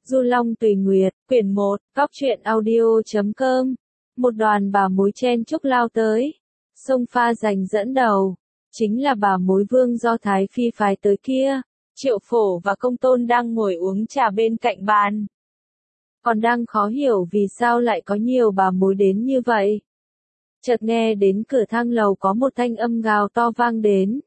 Du Long Tùy Nguyệt, quyển 1, Góc truyện audio.com. Một đoàn bà mối chen chúc lao tới. Sông pha giành dẫn đầu. Chính là bà mối vương do Thái Phi phái tới kia. Triệu Phổ và Công Tôn đang ngồi uống trà bên cạnh bàn. Còn đang khó hiểu vì sao lại có nhiều bà mối đến như vậy. Chợt nghe đến cửa thang lầu có một thanh âm gào to vang đến.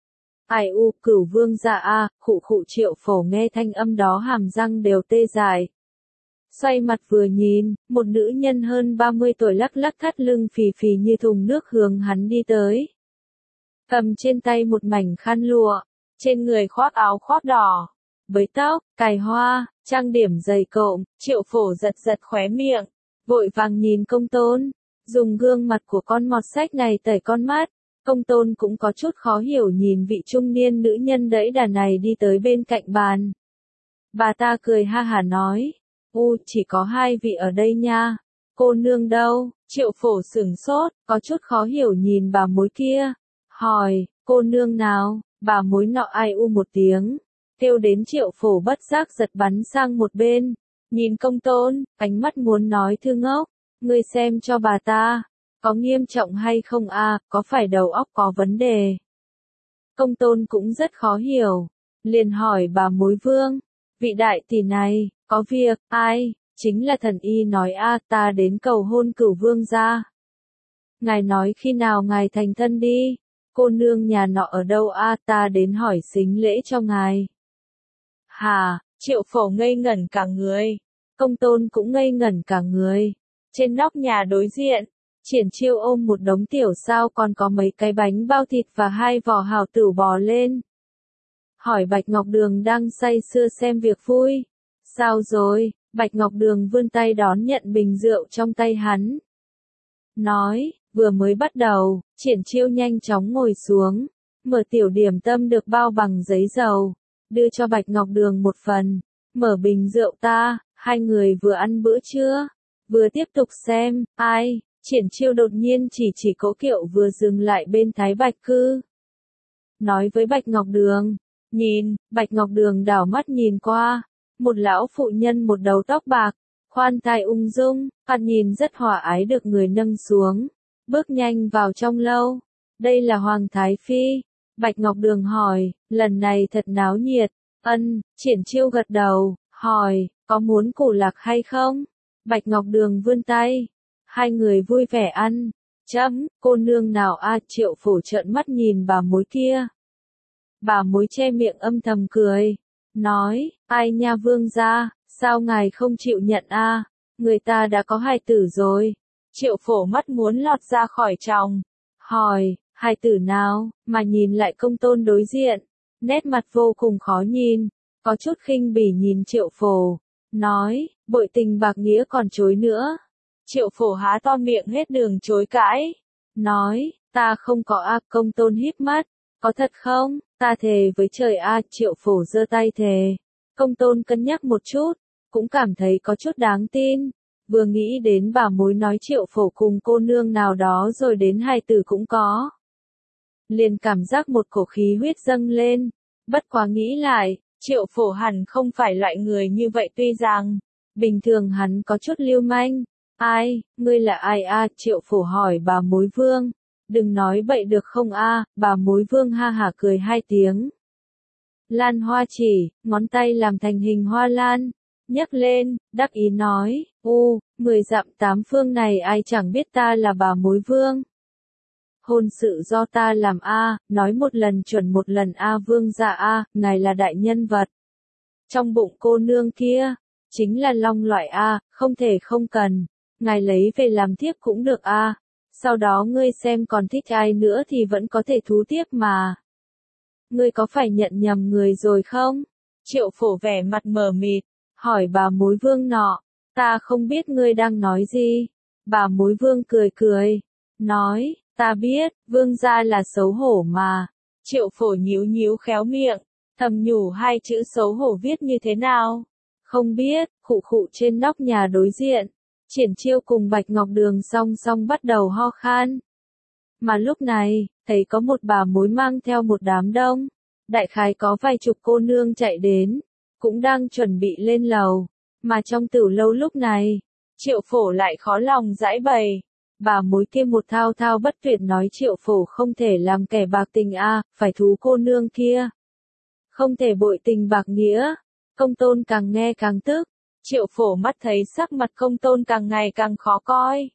Ai u, Cửu vương gia a, khụ khụ. Triệu Phổ nghe thanh âm đó hàm răng đều tê dại. Xoay mặt vừa nhìn, một nữ nhân hơn 30 tuổi lắc lắc thắt lưng phì phì như thùng nước hướng hắn đi tới. Cầm trên tay một mảnh khăn lụa, trên người khoác áo khoác đỏ, bới tóc, cài hoa, trang điểm dày cộm. Triệu Phổ giật giật khóe miệng, vội vàng nhìn Công Tôn, dùng gương mặt của con mọt sách này tẩy con mắt. Công Tôn cũng có chút khó hiểu nhìn vị trung niên nữ nhân đẫy đà này đi tới bên cạnh bàn. Bà ta cười ha hả nói, chỉ có hai vị ở đây nha, cô nương đâu? Triệu Phổ sửng sốt, có chút khó hiểu nhìn bà mối kia, hỏi, cô nương nào? Bà mối nọ ai u một tiếng, kêu đến Triệu Phổ bất giác giật bắn sang một bên, nhìn Công Tôn, ánh mắt muốn nói thư ngốc, ngươi xem cho bà ta. Có nghiêm trọng hay không a, có phải đầu óc có vấn đề? Công Tôn cũng rất khó hiểu, liền hỏi bà mối vương, vị đại tỷ này, có việc, ai? Chính là thần y nói ta đến cầu hôn Cửu vương gia. Ngài nói khi nào ngài thành thân đi, cô nương nhà nọ ở đâu ta đến hỏi xính lễ cho ngài. Hà, Triệu Phổ ngây ngẩn cả người, Công Tôn cũng ngây ngẩn cả người, trên nóc nhà đối diện. Triển Chiêu ôm một đống tiểu sao còn có mấy cái bánh bao thịt và hai vỏ hào tửu bò lên. Hỏi Bạch Ngọc Đường đang say sưa xem việc vui. Sao rồi? Bạch Ngọc Đường vươn tay đón nhận bình rượu trong tay hắn. Nói, vừa mới bắt đầu. Triển Chiêu nhanh chóng ngồi xuống, mở tiểu điểm tâm được bao bằng giấy dầu, đưa cho Bạch Ngọc Đường một phần, mở bình rượu ta, hai người vừa ăn bữa trưa, vừa tiếp tục xem, ai? Triển Chiêu đột nhiên chỉ cỗ kiệu vừa dừng lại bên Thái Bạch Cư. Nói với Bạch Ngọc Đường, nhìn. Bạch Ngọc Đường đảo mắt nhìn qua, một lão phụ nhân một đầu tóc bạc, khoan thai ung dung, thoạt nhìn rất hòa ái được người nâng xuống, bước nhanh vào trong lâu. Đây là Hoàng Thái Phi. Bạch Ngọc Đường hỏi, lần này thật náo nhiệt. Triển Chiêu gật đầu, hỏi, có muốn củ lạc hay không? Bạch Ngọc Đường vươn tay. Hai người vui vẻ ăn. Cô nương nào Triệu Phổ trợn mắt nhìn bà mối kia. Bà mối che miệng âm thầm cười, nói, ai nha vương gia, sao ngài không chịu nhận người ta đã có hài tử rồi. Triệu Phổ mắt muốn lọt ra khỏi tròng, hỏi, hài tử nào? Mà nhìn lại Công Tôn đối diện, nét mặt vô cùng khó nhìn, có chút khinh bỉ nhìn Triệu Phổ, nói, bội tình bạc nghĩa còn chối nữa. Triệu Phổ há to miệng hết đường chối cãi, nói, ta không có Công Tôn híp mắt, có thật không? Ta thề với trời Triệu Phổ giơ tay thề. Công Tôn cân nhắc một chút, cũng cảm thấy có chút đáng tin, vừa nghĩ đến bà mối nói Triệu Phổ cùng cô nương nào đó rồi đến hài tử cũng có. Liền cảm giác một cổ khí huyết dâng lên, bất quá nghĩ lại, Triệu Phổ hẳn không phải loại người như vậy tuy rằng, bình thường hắn có chút lưu manh. Ai, ngươi là ai Triệu Phổ hỏi bà mối vương. Đừng nói bậy được không bà mối vương ha hả cười hai tiếng. Lan Hoa chỉ, ngón tay làm thành hình hoa lan, nhấc lên, đắc ý nói, 10 dặm 8 phương này ai chẳng biết ta là bà mối vương. Hôn sự do ta làm nói một lần chuẩn một lần vương gia ngài là đại nhân vật. Trong bụng cô nương kia, chính là long loại không thể không cần. Ngài lấy về làm thiếp cũng được sau đó ngươi xem còn thích ai nữa thì vẫn có thể thú tiếp mà. Ngươi có phải nhận nhầm người rồi không? Triệu Phổ vẻ mặt mờ mịt, hỏi bà mối vương nọ, ta không biết ngươi đang nói gì. Bà mối vương cười cười, nói, ta biết, vương gia là xấu hổ mà. Triệu Phổ nhíu nhíu khéo miệng, thầm nhủ hai chữ xấu hổ viết như thế nào? Không biết. Khụ khụ. Trên nóc nhà đối diện, Triển Chiêu cùng Bạch Ngọc Đường song song bắt đầu ho khan. Mà lúc này, thấy có một bà mối mang theo một đám đông, đại khái có vài chục cô nương chạy đến, cũng đang chuẩn bị lên lầu. Mà trong tửu lâu lúc này, Triệu Phổ lại khó lòng giải bày. Bà mối kia một thao thao bất tuyệt nói Triệu Phổ không thể làm kẻ bạc tình phải thú cô nương kia. Không thể bội tình bạc nghĩa. Công tôn càng nghe càng tức. Triệu Phổ mắt thấy sắc mặt công tôn càng ngày càng khó coi.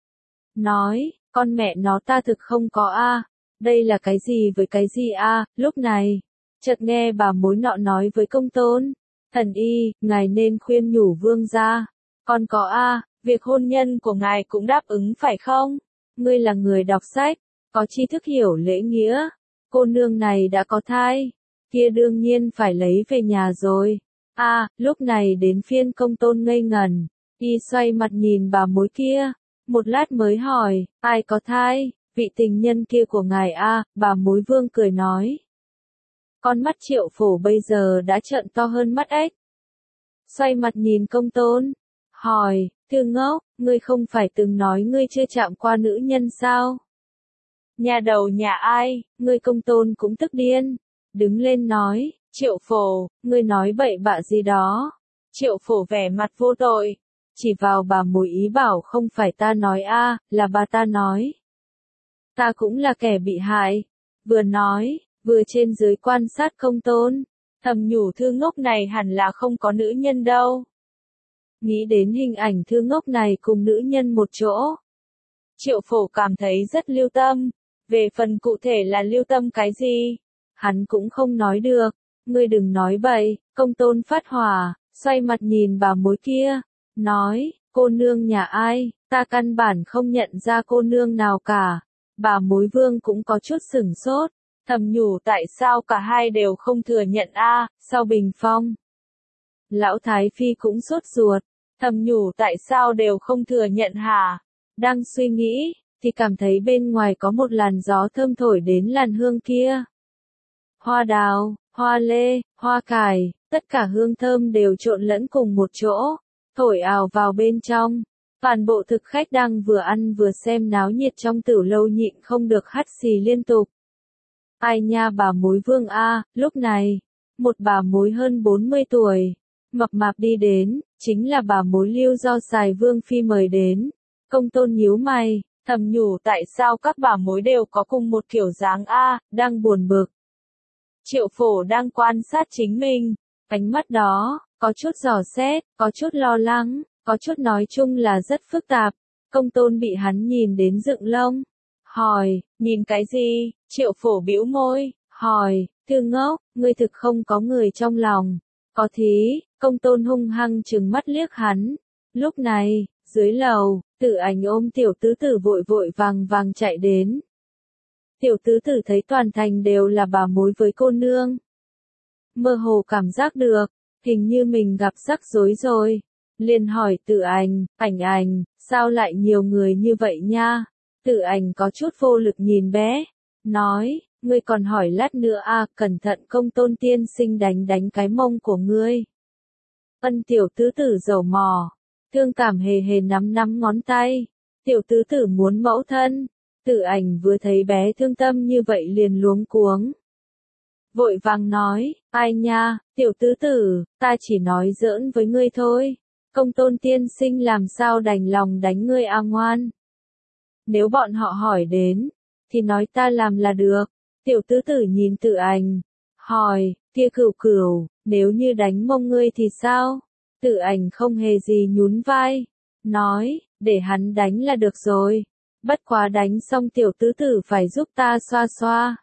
Nói, con mẹ nó ta thực không có đây là cái gì với cái gì lúc này. Chợt nghe bà mối nọ nói với công tôn. Thần y, ngài nên khuyên nhủ vương gia. Còn có việc hôn nhân của ngài cũng đáp ứng phải không? Ngươi là người đọc sách, có tri thức hiểu lễ nghĩa. Cô nương này đã có thai, kia đương nhiên phải lấy về nhà rồi. Lúc này đến phiên công tôn ngây ngần, y xoay mặt nhìn bà mối kia, một lát mới hỏi, ai có thai, vị tình nhân kia của ngài bà mối vương cười nói. Con mắt Triệu Phổ bây giờ đã trợn to hơn mắt ếch. Xoay mặt nhìn công tôn, hỏi, thư ngốc, ngươi không phải từng nói ngươi chưa chạm qua nữ nhân sao? Nhà đầu nhà ai, ngươi công tôn cũng tức điên. Đứng lên nói, Triệu Phổ, ngươi nói bậy bạ gì đó. Triệu Phổ vẻ mặt vô tội, chỉ vào bà mối ý bảo không phải ta nói là bà ta nói. Ta cũng là kẻ bị hại. Vừa nói, vừa trên dưới quan sát công tôn, thầm nhủ thư ngốc này hẳn là không có nữ nhân đâu. Nghĩ đến hình ảnh thư ngốc này cùng nữ nhân một chỗ. Triệu Phổ cảm thấy rất lưu tâm. Về phần cụ thể là lưu tâm cái gì? Hắn cũng không nói được. Ngươi đừng nói bậy. Công tôn phát hỏa, xoay mặt nhìn bà mối kia. Nói, cô nương nhà ai? Ta căn bản không nhận ra cô nương nào cả. Bà mối vương cũng có chút sửng sốt. Thầm nhủ tại sao cả hai đều không thừa nhận sau bình phong. Lão Thái Phi cũng sốt ruột. Thầm nhủ tại sao đều không thừa nhận hả? Đang suy nghĩ, thì cảm thấy bên ngoài có một làn gió thơm thổi đến làn hương kia. Hoa đào, hoa lê, hoa cải, tất cả hương thơm đều trộn lẫn cùng một chỗ, thổi ào vào bên trong. Toàn bộ thực khách đang vừa ăn vừa xem náo nhiệt trong tửu lâu nhịn không được hắt xì liên tục. Ai nha bà mối vương lúc này, một bà mối hơn 40 tuổi, mập mạp đi đến, chính là bà mối Lưu do Sài Vương Phi mời đến. Công tôn nhíu mày, thầm nhủ tại sao các bà mối đều có cùng một kiểu dáng đang buồn bực. Triệu Phổ đang quan sát chính mình, ánh mắt đó, có chút dò xét, có chút lo lắng, có chút nói chung là rất phức tạp. Công tôn bị hắn nhìn đến dựng lông. Hỏi, nhìn cái gì? Triệu Phổ bĩu môi, hỏi, thư ngốc, ngươi thực không có người trong lòng. Có thí, công tôn hung hăng trừng mắt liếc hắn. Lúc này, dưới lầu, Tử Ảnh ôm tiểu tứ tử vội vội vàng vàng chạy đến. Tiểu tứ tử thấy toàn thành đều là bà mối với cô nương. Mơ hồ cảm giác được, hình như mình gặp rắc rối rồi. Liền hỏi Tử Ảnh, ảnh, sao lại nhiều người như vậy nha? Tử Ảnh có chút vô lực nhìn bé, nói, ngươi còn hỏi lát nữa cẩn thận công tôn tiên sinh đánh cái mông của ngươi. Ân tiểu tứ tử dầu mò, thương cảm hề hề nắm ngón tay, tiểu tứ tử muốn mẫu thân. Tử Ảnh vừa thấy bé thương tâm như vậy liền luống cuống. Vội vàng nói, ai nha, tiểu tứ tử, ta chỉ nói giỡn với ngươi thôi. Công tôn tiên sinh làm sao đành lòng đánh ngươi ngoan. Nếu bọn họ hỏi đến, thì nói ta làm là được. Tiểu tứ tử nhìn Tử Ảnh, hỏi, kia cửu, nếu như đánh mông ngươi thì sao? Tử Ảnh không hề gì nhún vai, nói, để hắn đánh là được rồi. Bất quá đánh xong tiểu tứ tử phải giúp ta xoa xoa.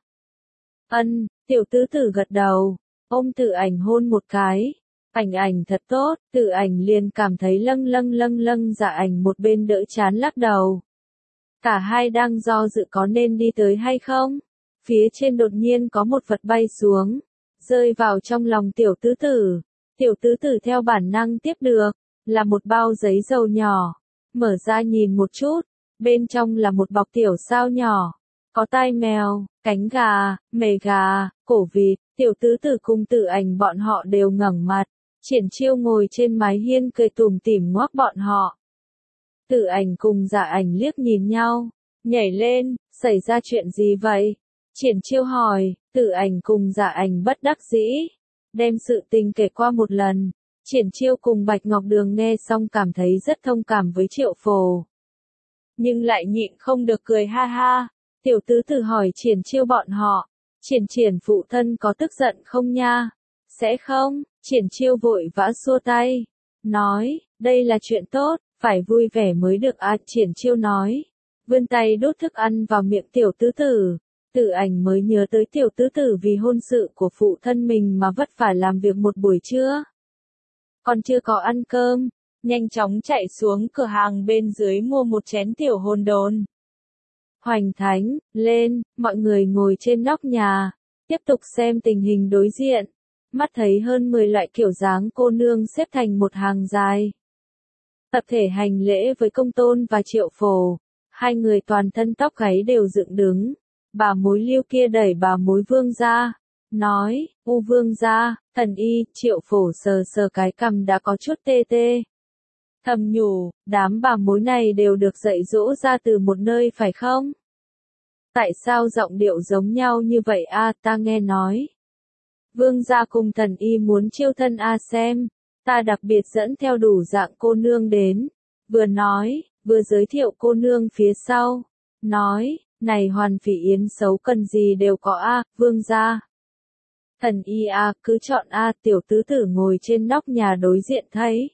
Ân, tiểu tứ tử gật đầu, ôm Tử Ảnh hôn một cái. Ảnh thật tốt, Tử Ảnh liền cảm thấy lâng, Dạ Ảnh một bên đỡ chán lắc đầu. Cả hai đang do dự có nên đi tới hay không. Phía trên đột nhiên có một vật bay xuống, rơi vào trong lòng tiểu tứ tử. Tiểu tứ tử theo bản năng tiếp được, là một bao giấy dầu nhỏ. Mở ra nhìn một chút, bên trong là một bọc tiểu sao nhỏ. Có tai mèo, cánh gà, mề gà, cổ vịt. Tiểu tứ tử cùng Tử Ảnh bọn họ đều ngẩng mặt. Triển Chiêu ngồi trên mái hiên cười tủm tỉm ngoác bọn họ. Tử Ảnh cùng Dạ Ảnh liếc nhìn nhau, nhảy lên, xảy ra chuyện gì vậy? Triển Chiêu hỏi, Tử Ảnh cùng Dạ Ảnh bất đắc dĩ, đem sự tình kể qua một lần. Triển Chiêu cùng Bạch Ngọc Đường nghe xong cảm thấy rất thông cảm với Triệu Phổ. Nhưng lại nhịn không được cười ha ha. Tiểu tứ tử hỏi Triển Chiêu bọn họ. Triển phụ thân có tức giận không nha? Sẽ không, Triển Chiêu vội vã xua tay. Nói, đây là chuyện tốt, phải vui vẻ mới được à, Triển Chiêu nói. Vươn tay đút thức ăn vào miệng tiểu tứ tử. Tử Ảnh mới nhớ tới tiểu tứ tử vì hôn sự của phụ thân mình mà vất vả làm việc một buổi trưa. Còn chưa có ăn cơm, nhanh chóng chạy xuống cửa hàng bên dưới mua một chén tiểu hồn đồn. Hoành Thánh, lên, mọi người ngồi trên nóc nhà, tiếp tục xem tình hình đối diện. Mắt thấy hơn 10 loại kiểu dáng cô nương xếp thành một hàng dài. Tập thể hành lễ với Công Tôn và Triệu Phổ, hai người toàn thân tóc gáy đều dựng đứng. Bà mối Lưu kia đẩy bà mối Vương ra, nói, U Vương ra, thần y, Triệu Phổ sờ sờ cái cằm đã có chút tê tê. Thầm nhủ, đám bà mối này đều được dạy dỗ ra từ một nơi phải không? Tại sao giọng điệu giống nhau như vậy a? Ta nghe nói. Vương gia cùng thần y muốn chiêu thân a xem, ta đặc biệt dẫn theo đủ dạng cô nương đến. Vừa nói, vừa giới thiệu cô nương phía sau. Nói, này Hoàn Phỉ Yến xấu cần gì đều có a, Vương gia. Thần y a, cứ chọn a, tiểu tứ tử ngồi trên nóc nhà đối diện thấy.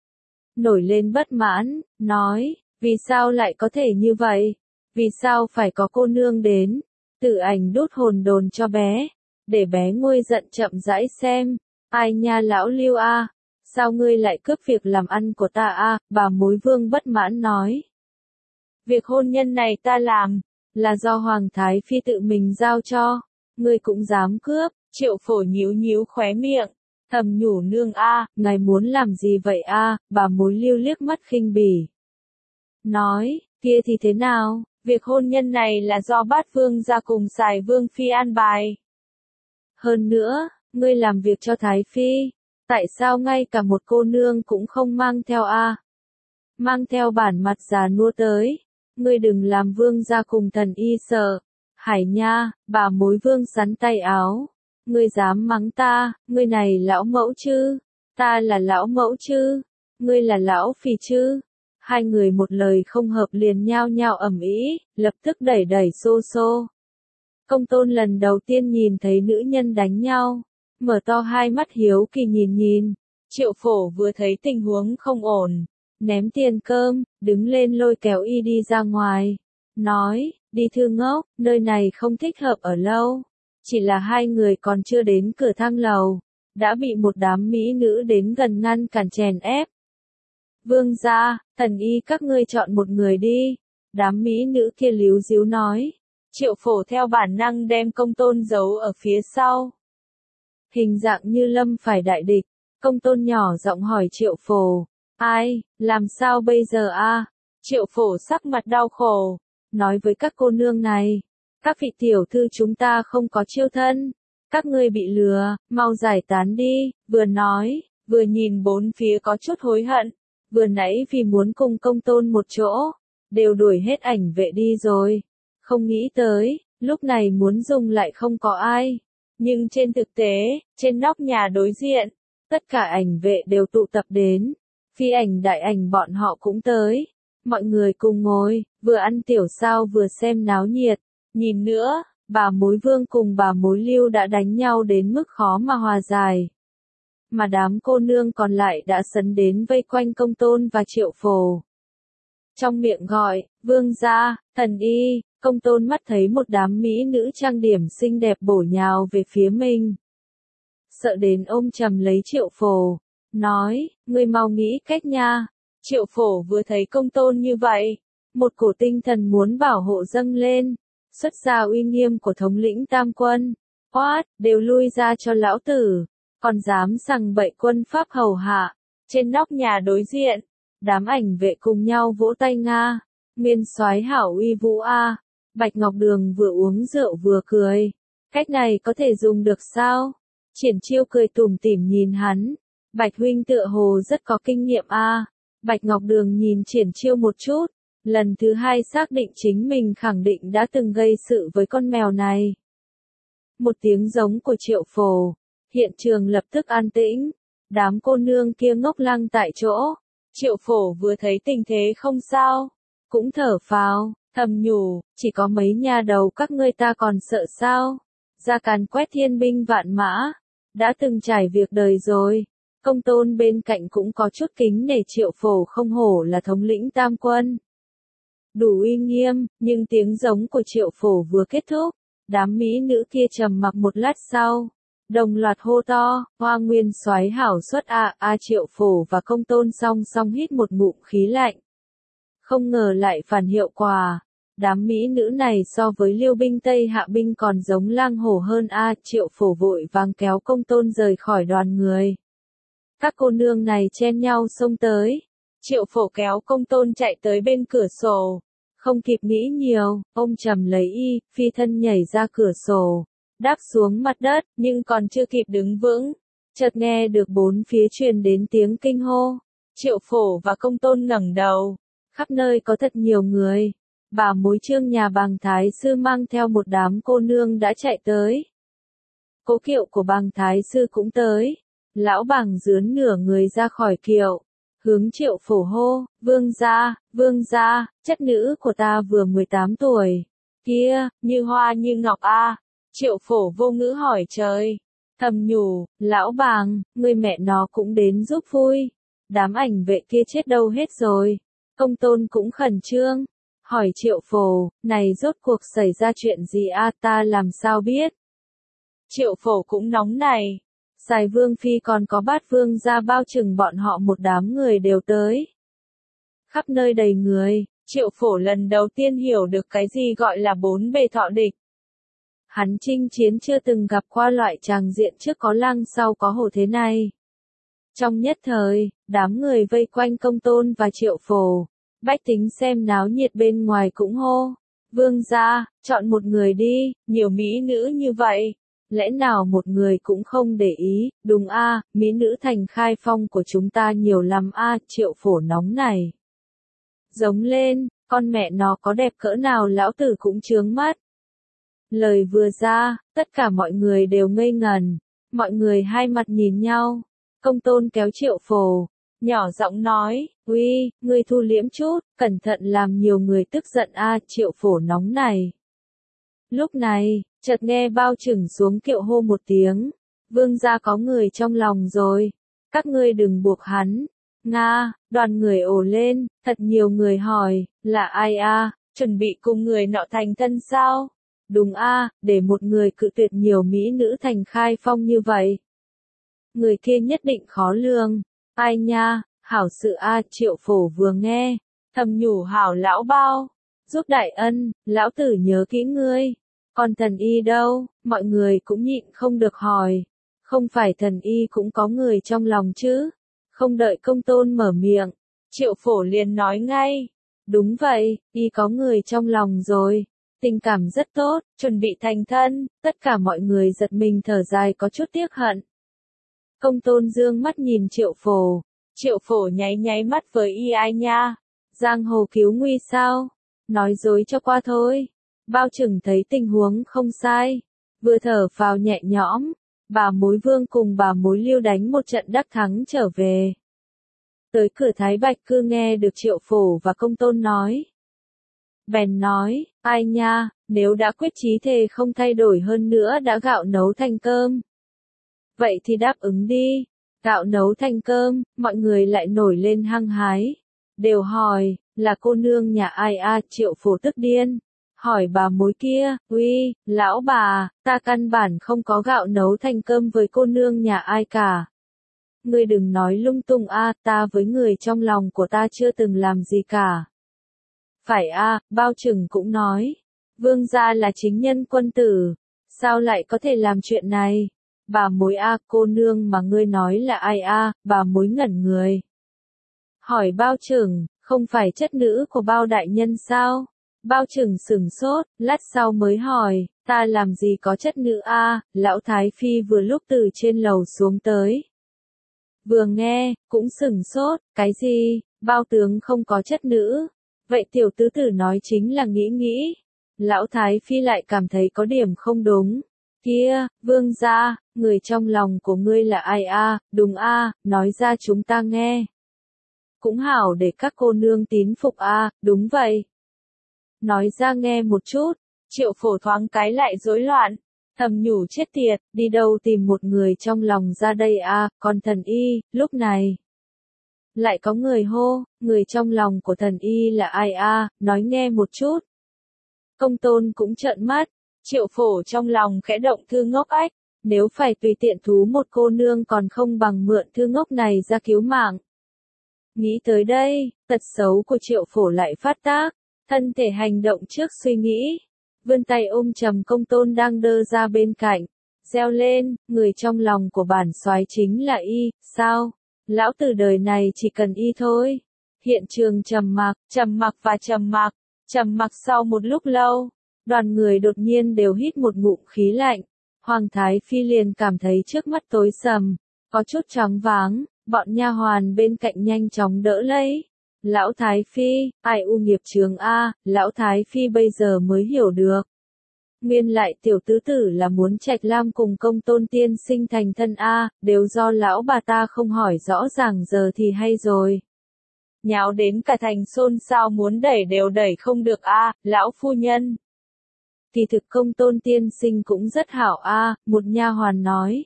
Nổi lên bất mãn, nói, vì sao lại có thể như vậy? Vì sao phải có cô nương đến? Tử Ảnh đút hồn đồn cho bé, để bé nguôi giận chậm rãi xem. Ai nha lão Lưu a, sao ngươi lại cướp việc làm ăn của ta a? Bà mối Vương bất mãn nói. Việc hôn nhân này ta làm, là do Hoàng Thái Phi tự mình giao cho, ngươi cũng dám cướp. Triệu Phổ nhíu nhíu khóe miệng, thầm nhủ nương a, ngài muốn làm gì vậy a? Bà mối Lưu liếc mắt khinh bỉ. Nói, kia thì thế nào, việc hôn nhân này là do Bát Vương gia cùng Sài Vương Phi an bài. Hơn nữa, ngươi làm việc cho Thái Phi, tại sao ngay cả một cô nương cũng không mang theo a? Mang theo bản mặt già nua tới, ngươi đừng làm Vương gia cùng thần y sợ. Hải nha, bà mối Vương sắn tay áo. Ngươi dám mắng ta, ngươi này lão mẫu chứ? Ta là lão mẫu chứ? Ngươi là lão phì chứ? Hai người một lời không hợp liền nhao nhao ầm ĩ, lập tức đẩy đẩy xô xô. Công Tôn lần đầu tiên nhìn thấy nữ nhân đánh nhau, mở to hai mắt hiếu kỳ nhìn. Triệu Phổ vừa thấy tình huống không ổn, ném tiền cơm, đứng lên lôi kéo y đi ra ngoài. Nói, đi thư ngốc, nơi này không thích hợp ở lâu. Chỉ là hai người còn chưa đến cửa thang lầu, đã bị một đám mỹ nữ đến gần ngăn cản chèn ép. Vương gia, thần y các ngươi chọn một người đi. Đám mỹ nữ kia líu díu nói. Triệu Phổ theo bản năng đem Công Tôn giấu ở phía sau. Hình dạng như lâm phải đại địch, Công Tôn nhỏ giọng hỏi Triệu Phổ. Ai, làm sao bây giờ a? Triệu Phổ sắc mặt đau khổ, nói với các cô nương này. Các vị tiểu thư chúng ta không có chiêu thân. Các ngươi bị lừa, mau giải tán đi. Vừa nói, vừa nhìn bốn phía có chút hối hận. Vừa nãy vì muốn cùng Công Tôn một chỗ, đều đuổi hết ảnh vệ đi rồi. Không nghĩ tới, lúc này muốn dùng lại không có ai. Nhưng trên thực tế, trên nóc nhà đối diện, tất cả ảnh vệ đều tụ tập đến. Phi ảnh đại ảnh bọn họ cũng tới. Mọi người cùng ngồi, vừa ăn tiểu sao vừa xem náo nhiệt. Nhìn nữa, bà mối Vương cùng bà mối Lưu đã đánh nhau đến mức khó mà hòa giải. Mà đám cô nương còn lại đã sấn đến vây quanh Công Tôn và Triệu Phổ. Trong miệng gọi, Vương gia, thần y, Công Tôn mắt thấy một đám mỹ nữ trang điểm xinh đẹp bổ nhào về phía mình. Sợ đến ôm chầm lấy Triệu Phổ, nói, ngươi mau nghĩ cách nha. Triệu Phổ vừa thấy Công Tôn như vậy, một cổ tinh thần muốn bảo hộ dâng lên, xuất ra uy nghiêm của thống lĩnh tam quân. Oát, đều lui ra cho lão tử, còn dám sằng bậy quân pháp hầu hạ. Trên nóc nhà đối diện, đám ảnh vệ cùng nhau vỗ tay nga. Nguyên soái hảo uy vũ a. Bạch Ngọc Đường vừa uống rượu vừa cười. Cách này có thể dùng được sao? Triển Chiêu cười tủm tỉm nhìn hắn. Bạch huynh tựa hồ rất có kinh nghiệm a. Bạch Ngọc Đường nhìn Triển Chiêu một chút. Lần thứ hai xác định chính mình khẳng định đã từng gây sự với con mèo này. Một tiếng giống của Triệu Phổ. Hiện trường lập tức an tĩnh. Đám cô nương kia ngốc lăng tại chỗ. Triệu Phổ vừa thấy tình thế không sao, cũng thở phào, thầm nhủ, chỉ có mấy nhà đầu các ngươi ta còn sợ sao? Ra càn quét thiên binh vạn mã, đã từng trải việc đời rồi. Công Tôn bên cạnh cũng có chút kính nể Triệu Phổ không hổ là thống lĩnh tam quân. Đủ uy nghiêm, nhưng tiếng giống của Triệu Phổ vừa kết thúc, đám mỹ nữ kia trầm mặc một lát sau, đồng loạt hô to, Hoa Nguyên soái hảo xuất Triệu Phổ và Công Tôn song song hít một ngụm khí lạnh. Không ngờ lại phản hiệu quả. Đám mỹ nữ này so với Liêu binh Tây Hạ binh còn giống lang hổ hơn Triệu Phổ vội vàng kéo Công Tôn rời khỏi đoàn người. Các cô nương này chen nhau xông tới. Triệu Phổ kéo Công Tôn chạy tới bên cửa sổ. Không kịp nghĩ nhiều, ông trầm lấy phi thân nhảy ra cửa sổ, đáp xuống mặt đất, nhưng còn chưa kịp đứng vững. Chợt nghe được bốn phía truyền đến tiếng kinh hô. Triệu Phổ và Công Tôn ngẩng đầu. Khắp nơi có thật nhiều người. Bà mối Trương nhà Bàng Thái Sư mang theo một đám cô nương đã chạy tới. Cố kiệu của Bàng Thái Sư cũng tới. Lão Bàng dướn nửa người ra khỏi kiệu, hướng Triệu Phổ hô, vương gia, chất nữ của ta vừa 18 tuổi. Kia, như hoa như ngọc Triệu Phổ vô ngữ hỏi trời. Thầm nhủ, lão Bàng, người mẹ nó cũng đến giúp vui. Đám ảnh vệ kia chết đâu hết rồi. Công Tôn cũng khẩn trương. Hỏi Triệu Phổ, này rốt cuộc xảy ra chuyện gì ta làm sao biết? Triệu Phổ cũng nóng này. Sài Vương Phi còn có Bát Vương gia bao chừng bọn họ một đám người đều tới. Khắp nơi đầy người, Triệu Phổ lần đầu tiên hiểu được cái gì gọi là bốn bề thọ địch. Hắn chinh chiến chưa từng gặp qua loại tràng diện trước có lăng sau có hổ thế này. Trong nhất thời, đám người vây quanh Công Tôn và Triệu Phổ. Bách tính xem náo nhiệt bên ngoài cũng hô. Vương gia, chọn một người đi, nhiều mỹ nữ như vậy. Lẽ nào một người cũng không để ý, đúng mỹ nữ thành khai phong của chúng ta nhiều lắm Triệu Phổ nóng này. Giống lên, con mẹ nó có đẹp cỡ nào lão tử cũng chướng mắt. Lời vừa ra, tất cả mọi người đều ngây ngần. Mọi người hai mặt nhìn nhau. Công Tôn kéo Triệu Phổ, nhỏ giọng nói, uy, ngươi thu liễm chút, cẩn thận làm nhiều người tức giận Triệu Phổ nóng này. Lúc này, chợt nghe bao chừng xuống kiệu hô một tiếng, vương gia có người trong lòng rồi, các ngươi đừng buộc hắn. Đoàn người ồ lên, thật nhiều người hỏi, là ai chuẩn bị cùng người nọ thành thân sao? Đúng để một người cự tuyệt nhiều mỹ nữ thành khai phong như vậy. Người kia nhất định khó lường. Ai nha, hảo sự Triệu Phổ vừa nghe, thầm nhủ hảo lão bao, giúp đại ân, lão tử nhớ kỹ ngươi. Còn thần y đâu, mọi người cũng nhịn không được hỏi. Không phải thần y cũng có người trong lòng chứ? Không đợi Công Tôn mở miệng, Triệu Phổ liền nói ngay. Đúng vậy, y có người trong lòng rồi. Tình cảm rất tốt, chuẩn bị thành thân, tất cả mọi người giật mình thở dài có chút tiếc hận. Công Tôn dương mắt nhìn Triệu Phổ. Triệu Phổ nháy mắt với y ai nha. Giang hồ cứu nguy sao? Nói dối cho qua thôi. Bao chừng thấy tình huống không sai. Vừa thở phào nhẹ nhõm. Bà mối Vương cùng bà mối Liêu đánh một trận đắc thắng trở về. Tới cửa Thái Bạch Cư nghe được Triệu Phổ và Công Tôn nói. Bèn nói, ai nha, nếu đã quyết chí thề không thay đổi hơn nữa đã gạo nấu thành cơm. Vậy thì đáp ứng đi. Gạo nấu thành cơm, mọi người lại nổi lên hăng hái. Đều hỏi, là cô nương nhà ai Triệu Phổ tức điên. Hỏi bà mối kia, uy, lão bà, ta căn bản không có gạo nấu thành cơm với cô nương nhà ai cả. Ngươi đừng nói lung tung ta với người trong lòng của ta chưa từng làm gì cả. Phải bao chừng cũng nói. Vương gia là chính nhân quân tử. Sao lại có thể làm chuyện này? Bà mối cô nương mà ngươi nói là ai bà mối ngẩn người. Hỏi bao chừng, không phải chất nữ của bao đại nhân sao? Bao chừng sửng sốt, lát sau mới hỏi, ta làm gì có chất nữ lão Thái Phi vừa lúc từ trên lầu xuống tới. Vừa nghe, cũng sửng sốt, cái gì, bao tướng không có chất nữ. Vậy tiểu tứ tử nói chính là nghĩ. Lão Thái Phi lại cảm thấy có điểm không đúng. Kia, vương gia, người trong lòng của ngươi là ai a? Đúng a, nói ra chúng ta nghe. Cũng hảo để các cô nương tín phục a, đúng vậy. Nói ra nghe một chút, Triệu Phổ thoáng cái lại rối loạn, thầm nhủ chết tiệt, đi đâu tìm một người trong lòng ra đây a, còn thần y, lúc này. Lại có người hô, người trong lòng của thần y là ai a, nói nghe một chút. Công tôn cũng trợn mắt, Triệu Phổ trong lòng khẽ động thư ngốc ách, nếu phải tùy tiện thú một cô nương còn không bằng mượn thư ngốc này ra cứu mạng. Nghĩ tới đây, tật xấu của Triệu Phổ lại phát tác, thân thể hành động trước suy nghĩ, vươn tay ôm trầm công tôn đang đơ ra bên cạnh, reo lên, người trong lòng của bản soái chính là y, sao? Lão tử đời này chỉ cần y thôi. Hiện trường trầm mặc, trầm mặc sau một lúc lâu, đoàn người đột nhiên đều hít một ngụm khí lạnh, Hoàng Thái Phi liền cảm thấy trước mắt tối sầm, có chút choáng váng, bọn nha hoàn bên cạnh nhanh chóng đỡ lấy. Lão Thái Phi, ai u nghiệp chướng a, Lão Thái Phi bây giờ mới hiểu được. Nguyên lại tiểu tứ tử là muốn Trạch Lam cùng công tôn tiên sinh thành thân a, đều do lão bà ta không hỏi rõ ràng giờ thì hay rồi. Nháo đến cả thành xôn xao muốn đẩy đều đẩy không được a, lão phu nhân. Kỳ thực công tôn tiên sinh cũng rất hảo a, một nha hoàn nói.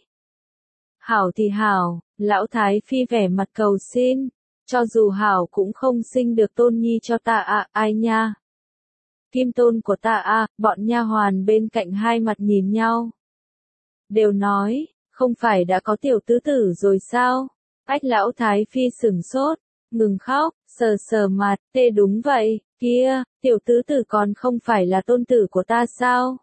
Hảo thì hảo, Lão Thái Phi vẻ mặt cầu xin, cho dù hảo cũng không sinh được tôn nhi cho ta a, ai nha. Kim tôn của ta a, bọn nha hoàn bên cạnh hai mặt nhìn nhau. Đều nói, không phải đã có tiểu tứ tử rồi sao? Ách Lão Thái Phi sửng sốt, ngừng khóc, sờ sờ mặt, tê đúng vậy, kia, tiểu tứ tử còn không phải là tôn tử của ta sao?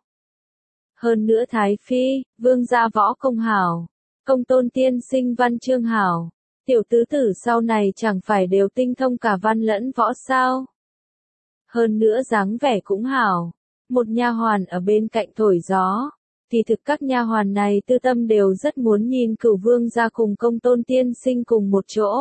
Hơn nữa Thái Phi, vương gia võ công hảo, công tôn tiên sinh văn chương hảo, tiểu tứ tử sau này chẳng phải đều tinh thông cả văn lẫn võ sao? Hơn nữa dáng vẻ cũng hảo. Một nha hoàn ở bên cạnh thổi gió, thì thực các nha hoàn này tư tâm đều rất muốn nhìn Cửu Vương gia cùng công tôn tiên sinh cùng một chỗ.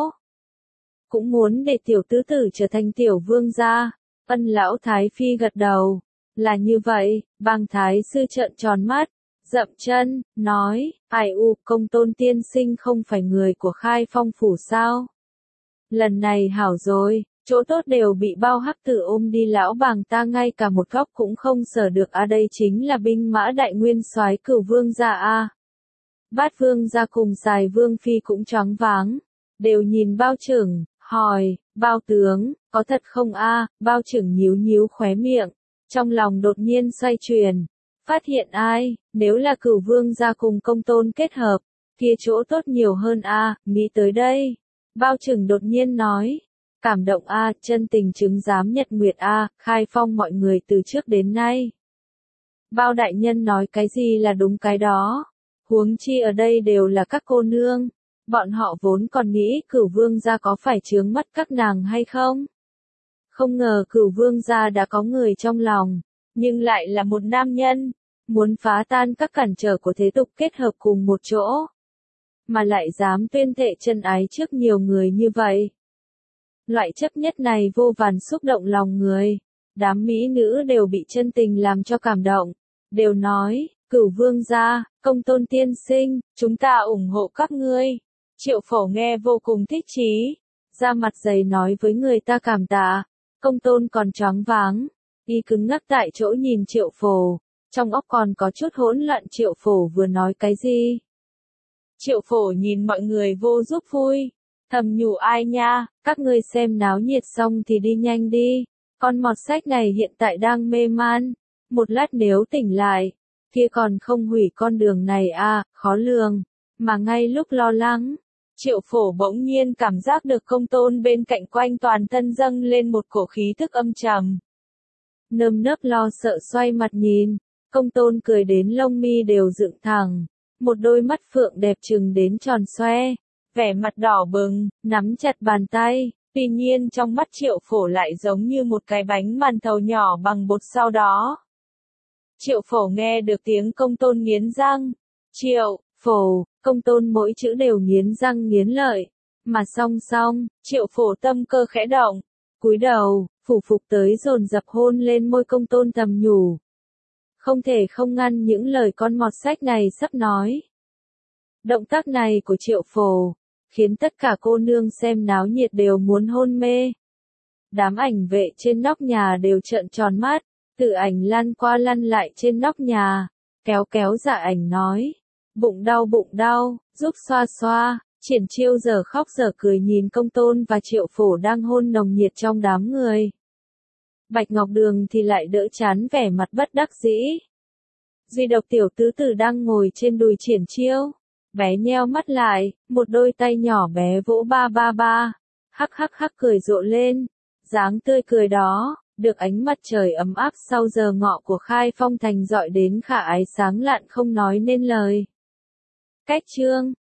Cũng muốn để tiểu tứ tử trở thành tiểu vương gia. Ân Lão Thái Phi gật đầu. Là như vậy, bang thái sư trợn tròn mắt, dậm chân, nói, ai u, công tôn tiên sinh không phải người của Khai Phong phủ sao? Lần này hảo rồi. Chỗ tốt đều bị bao hắc tử ôm đi, lão bàng ta ngay cả một góc cũng không sở được a, đây chính là binh mã đại nguyên soái Cửu Vương gia a. Bát Vương gia cùng Sài Vương phi cũng choáng váng, đều nhìn Bao Trưởng, hỏi, Bao tướng, có thật không a? Bao Trưởng nhíu nhíu khóe miệng, trong lòng đột nhiên xoay chuyển, phát hiện ai, nếu là Cửu Vương gia cùng công tôn kết hợp, kia chỗ tốt nhiều hơn a, nghĩ tới đây, Bao Trưởng đột nhiên nói. Cảm động a, chân tình chứng giám nhật nguyệt a, Khai Phong mọi người từ trước đến nay. Bao đại nhân nói cái gì là đúng cái đó. Huống chi ở đây đều là các cô nương. Bọn họ vốn còn nghĩ Cửu Vương gia có phải chướng mắt các nàng hay không? Không ngờ Cửu Vương gia đã có người trong lòng, nhưng lại là một nam nhân, muốn phá tan các cản trở của thế tục kết hợp cùng một chỗ. Mà lại dám tuyên thệ chân ái trước nhiều người như vậy. Loại chấp nhất này vô vàn xúc động lòng người. Đám mỹ nữ đều bị chân tình làm cho cảm động. Đều nói, Cửu Vương gia, công tôn tiên sinh, chúng ta ủng hộ các ngươi. Triệu Phổ nghe vô cùng thích chí. Ra mặt dày nói với người ta cảm tạ. Công tôn còn choáng váng. Y cứng ngắc tại chỗ nhìn Triệu Phổ. Trong óc còn có chút hỗn loạn, Triệu Phổ vừa nói cái gì. Triệu Phổ nhìn mọi người vô giúp vui. Thầm nhủ ai nha, các ngươi xem náo nhiệt xong thì đi nhanh đi. Con mọt sách này hiện tại đang mê man. Một lát nếu tỉnh lại, kia còn không hủy con đường này à, khó lường. Mà ngay lúc lo lắng, Triệu Phổ bỗng nhiên cảm giác được công tôn bên cạnh quanh toàn thân dâng lên một cổ khí thức âm trầm. Nơm nớp lo sợ xoay mặt nhìn, công tôn cười đến lông mi đều dựng thẳng. Một đôi mắt phượng đẹp trừng đến tròn xoe. Vẻ mặt đỏ bừng, nắm chặt bàn tay, tuy nhiên trong mắt Triệu Phổ lại giống như một cái bánh màn thầu nhỏ bằng bột sau đó. Triệu Phổ nghe được tiếng công tôn nghiến răng. Triệu, Phổ, công tôn mỗi chữ đều nghiến răng nghiến lợi. Mà song song, Triệu Phổ tâm cơ khẽ động, cúi đầu, phủ phục tới dồn dập hôn lên môi công tôn thầm nhủ. không thể không ngăn những lời con mọt sách này sắp nói. Động tác này của Triệu Phổ, khiến tất cả cô nương xem náo nhiệt đều muốn hôn mê. Đám ảnh vệ trên nóc nhà đều trợn tròn mắt, Tự Ảnh lăn qua lăn lại trên nóc nhà, kéo kéo Dạ Ảnh nói, bụng đau, giúp xoa xoa. Triển Chiêu giờ khóc giờ cười nhìn Công Tôn và Triệu Phổ đang hôn nồng nhiệt trong đám người. Bạch Ngọc Đường thì lại đỡ chán vẻ mặt bất đắc dĩ. Duy độc tiểu tứ tử đang ngồi trên đùi Triển Chiêu, bé nheo mắt lại, một đôi tay nhỏ bé vỗ ba ba ba, hắc hắc hắc cười rộ lên, dáng tươi cười đó, được ánh mặt trời ấm áp sau giờ ngọ của Khai Phong Thành dọi đến khả ái sáng lạn không nói nên lời. Cách chương